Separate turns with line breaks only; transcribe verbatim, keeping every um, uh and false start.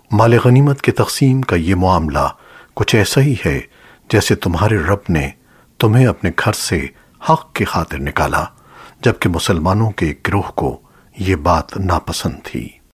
माल गनीमत की तकसीम का ये मामला कुछ ऐसा ही है जैसे तुम्हारे रब ने तुम्हें अपने घर से हक की खातिर निकाला, जबकि मुसलमानों के एक गिरोह को ये बात नापसंद थी।